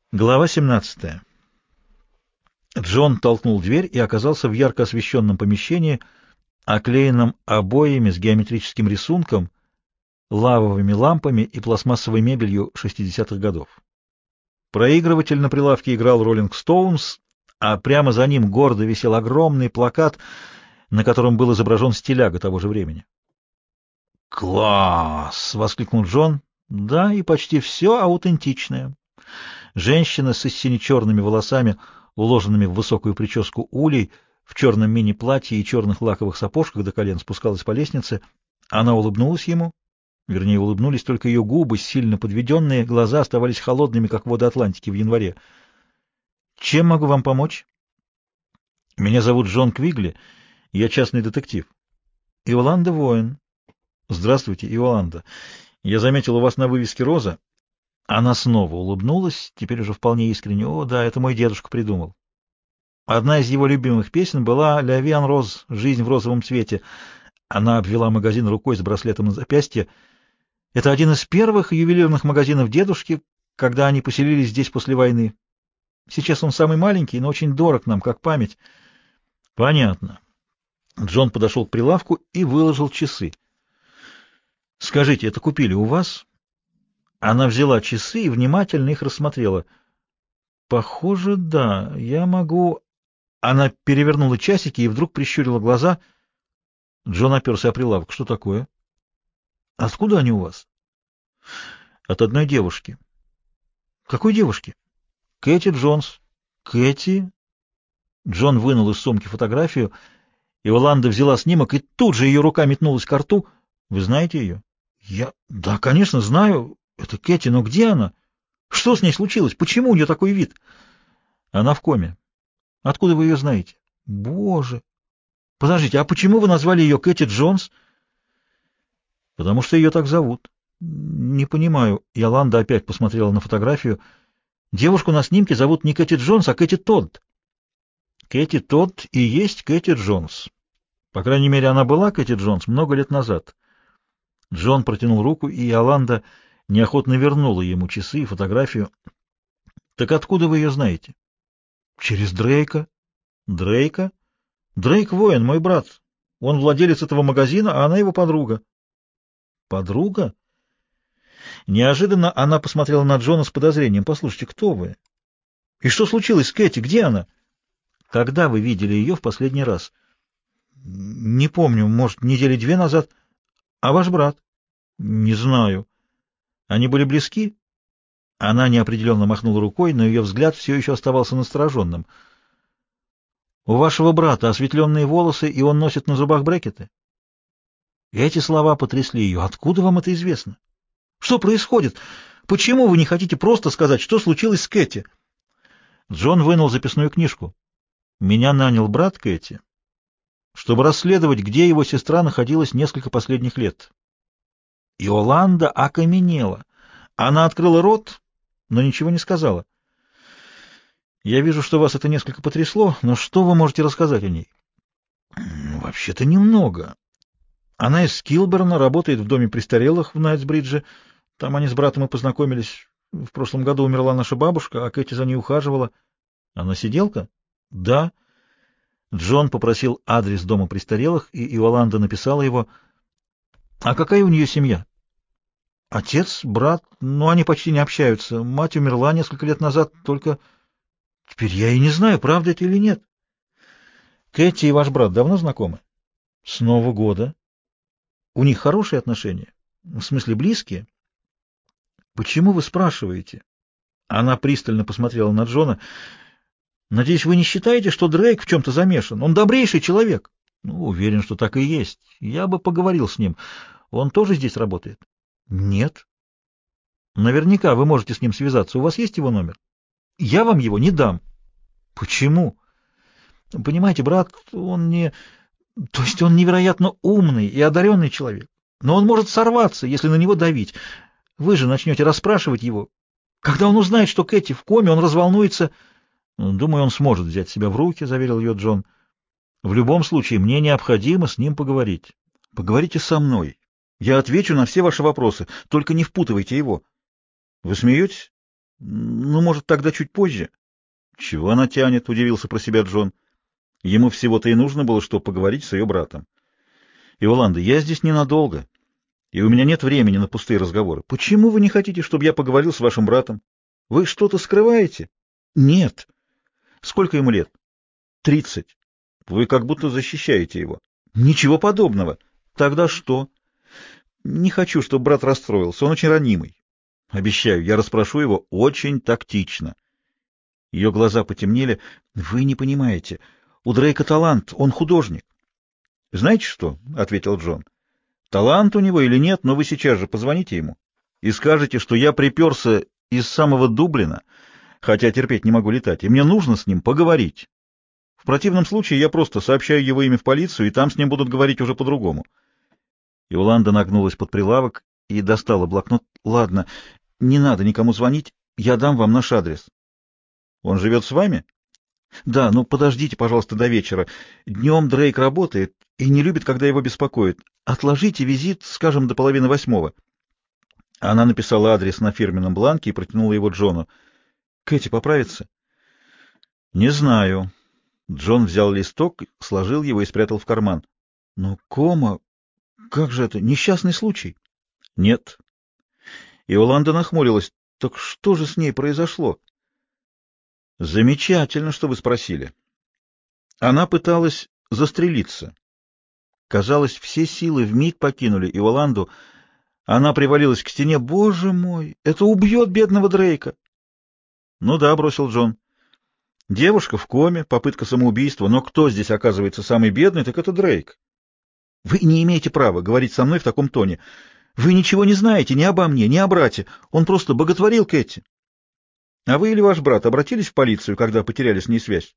Глава 17. Джон толкнул дверь и оказался в ярко освещенном помещении, оклеенном обоями с геометрическим рисунком, лавовыми лампами и пластмассовой мебелью 60-х годов. Проигрыватель на прилавке играл «Роллинг Стоунс», а прямо за ним гордо висел огромный плакат, на котором был изображен стиляга того же времени. «Класс!» — воскликнул Джон. «Да, и почти все аутентичное». Женщина с сине-черными волосами, уложенными в высокую прическу улей, в черном мини-платье и черных лаковых сапожках до колен спускалась по лестнице. Она улыбнулась ему, вернее, улыбнулись только ее губы, сильно подведенные, глаза оставались холодными, как воды Атлантики в январе. «Чем могу вам помочь?» «Меня зовут Джон Квигли, я частный детектив». «Иоланда Воин». «Здравствуйте, Иоланда. Я заметил у вас на вывеске роза». Она снова улыбнулась, теперь уже вполне искренне. «О, да, это мой дедушка придумал». Одна из его любимых песен была «Ля Виан Роз» «Жизнь в розовом цвете». Она обвела магазин рукой с браслетом на запястье. Это один из первых ювелирных магазинов дедушки, когда они поселились здесь после войны. Сейчас он самый маленький, но очень дорог нам, как память. Понятно. Джон подошел к прилавку и выложил часы. Скажите, это купили у вас? Она взяла часы и внимательно их рассмотрела. Похоже, да. Я могу... Она перевернула часики и вдруг прищурила глаза. Джон оперся о прилавок. Что такое? Откуда они у вас? От одной девушки. Какой девушки? Кэти Джонс. Кэти? Джон вынул из сумки фотографию. Иоланда взяла снимок, и тут же ее рука метнулась к рту. Вы знаете ее? Да, конечно, знаю. Это Кэти, но где она? Что с ней случилось? Почему у нее такой вид? Она в коме. Откуда вы ее знаете? Боже! Подождите, а почему вы назвали ее Кэти Джонс? Потому что ее так зовут. Не понимаю. Иоланда опять посмотрела на фотографию. Девушку на снимке зовут не Кэти Джонс, а Кэти Тодд. Кэти Тодд и есть Кэти Джонс. По крайней мере, она была Кэти Джонс много лет назад. Джон протянул руку, и Иоланда неохотно вернула ему часы и фотографию. Так откуда вы ее знаете? Через Дрейка. Дрейка? Дрейк воин, мой брат. Он владелец этого магазина, а она его подруга. Подруга? Неожиданно она посмотрела на Джона с подозрением. Послушайте, кто вы? И что случилось с Кэти? Где она? Когда вы видели ее в последний раз? Не помню, может, недели 2 назад. А ваш брат? Не знаю. Они были близки? Она неопределенно махнула рукой, но ее взгляд все еще оставался настороженным. У вашего брата осветленные волосы, и он носит на зубах брекеты? Эти слова потрясли ее. Откуда вам это известно? Что происходит? Почему вы не хотите просто сказать, что случилось с Кэти? Джон вынул записную книжку. Меня нанял брат Кэти, чтобы расследовать, где его сестра находилась несколько последних лет. Иоланда окаменела. Она открыла рот, но ничего не сказала. Я вижу, что вас это несколько потрясло, но что вы можете рассказать о ней? Вообще-то немного. Она из Килберна, работает в доме престарелых в Найтсбридже. Там они с братом и познакомились. В прошлом году умерла наша бабушка, а Кэти за ней ухаживала. Она сиделка? Да. Джон попросил адрес дома престарелых, и Иоланда написала его. А какая у нее семья? Отец, брат, но они почти не общаются. Мать умерла несколько лет назад, только теперь я и не знаю, правда это или нет. Кэти и ваш брат давно знакомы? С Нового года. У них хорошие отношения? В смысле, близкие? Почему вы спрашиваете? Она пристально посмотрела на Джона. Надеюсь, вы не считаете, что Дрейк в чем-то замешан? Он добрейший человек. Ну, уверен, что так и есть. Я бы поговорил с ним. Он тоже здесь работает? Нет. Наверняка вы можете с ним связаться. У вас есть его номер? Я вам его не дам. Почему? Понимаете, брат, он не... То есть он невероятно умный и одаренный человек. Но он может сорваться, если на него давить. Вы же начнете расспрашивать его. Когда он узнает, что Кэти в коме, он разволнуется. Думаю, он сможет взять себя в руки, — заверил ее Джон. В любом случае, мне необходимо с ним поговорить. Поговорите со мной. Я отвечу на все ваши вопросы, только не впутывайте его. Вы смеетесь? Ну, может, тогда чуть позже. Чего она тянет, удивился про себя Джон. Ему всего-то и нужно было, чтобы поговорить с ее братом. Иоланда, я здесь ненадолго, и у меня нет времени на пустые разговоры. Почему вы не хотите, чтобы я поговорил с вашим братом? Вы что-то скрываете? Нет. Сколько ему лет? 30. Вы как будто защищаете его. Ничего подобного. Тогда что? Не хочу, чтобы брат расстроился. Он очень ранимый. Обещаю, я расспрошу его очень тактично. Ее глаза потемнели. Вы не понимаете. У Дрейка талант, он художник. Знаете что? — ответил Джон. Талант у него или нет, но вы сейчас же позвоните ему и скажете, что я приперся из самого Дублина, хотя терпеть не могу летать, и мне нужно с ним поговорить. В противном случае я просто сообщаю его имя в полицию, и там с ним будут говорить уже по-другому. Иоланда нагнулась под прилавок и достала блокнот. Ладно, не надо никому звонить, я дам вам наш адрес. Он живет с вами? Да, ну подождите, пожалуйста, до вечера. Днем Дрейк работает и не любит, когда его беспокоят. Отложите визит, скажем, до 7:30. Она написала адрес на фирменном бланке и протянула его Джону. Кэти поправится? Не знаю. Джон взял листок, сложил его и спрятал в карман. Но кома, как же это, несчастный случай? Нет. Иоланда нахмурилась. Так что же с ней произошло? Замечательно, что вы спросили. Она пыталась застрелиться. Казалось, все силы вмиг покинули Иоланду. Она привалилась к стене. Боже мой, это убьет бедного Дрейка. Ну да, бросил Джон. Девушка в коме, попытка самоубийства, но кто здесь оказывается самый бедный, так это Дрейк. Вы не имеете права говорить со мной в таком тоне. Вы ничего не знаете ни обо мне, ни о брате. Он просто боготворил Кэти. А вы или ваш брат обратились в полицию, когда потеряли с ней связь?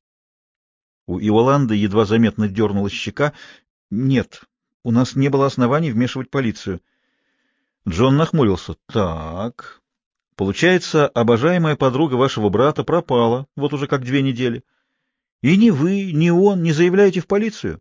У Иоланды едва заметно дернулась щека. Нет, у нас не было оснований вмешивать полицию. Джон нахмурился. Так, получается, обожаемая подруга вашего брата пропала, вот уже как 2 недели. И ни вы, ни он не заявляете в полицию?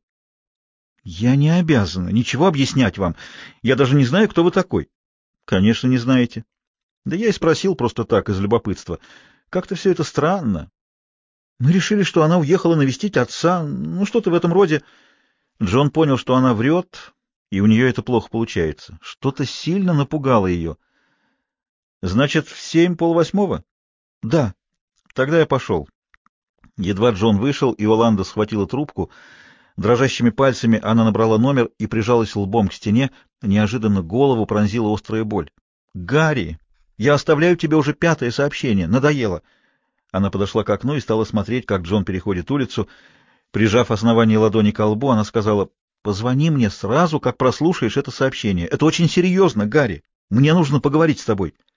Я не обязана ничего объяснять вам. Я даже не знаю, кто вы такой. Конечно, не знаете. Да я и спросил просто так, из любопытства. Как-то все это странно. Мы решили, что она уехала навестить отца, ну, что-то в этом роде. Джон понял, что она врет, и у нее это плохо получается. Что-то сильно напугало ее. Значит, в 7:30? Да. Тогда я пошел. Едва Джон вышел, Иоланда схватила трубку. Дрожащими пальцами она набрала номер и прижалась лбом к стене. Неожиданно голову пронзила острая боль. «Гарри, я оставляю тебе уже 5-е сообщение. Надоело». Она подошла к окну и стала смотреть, как Джон переходит улицу. Прижав основание ладони к лбу, она сказала: «Позвони мне сразу, как прослушаешь это сообщение. Это очень серьезно, Гарри. Мне нужно поговорить с тобой».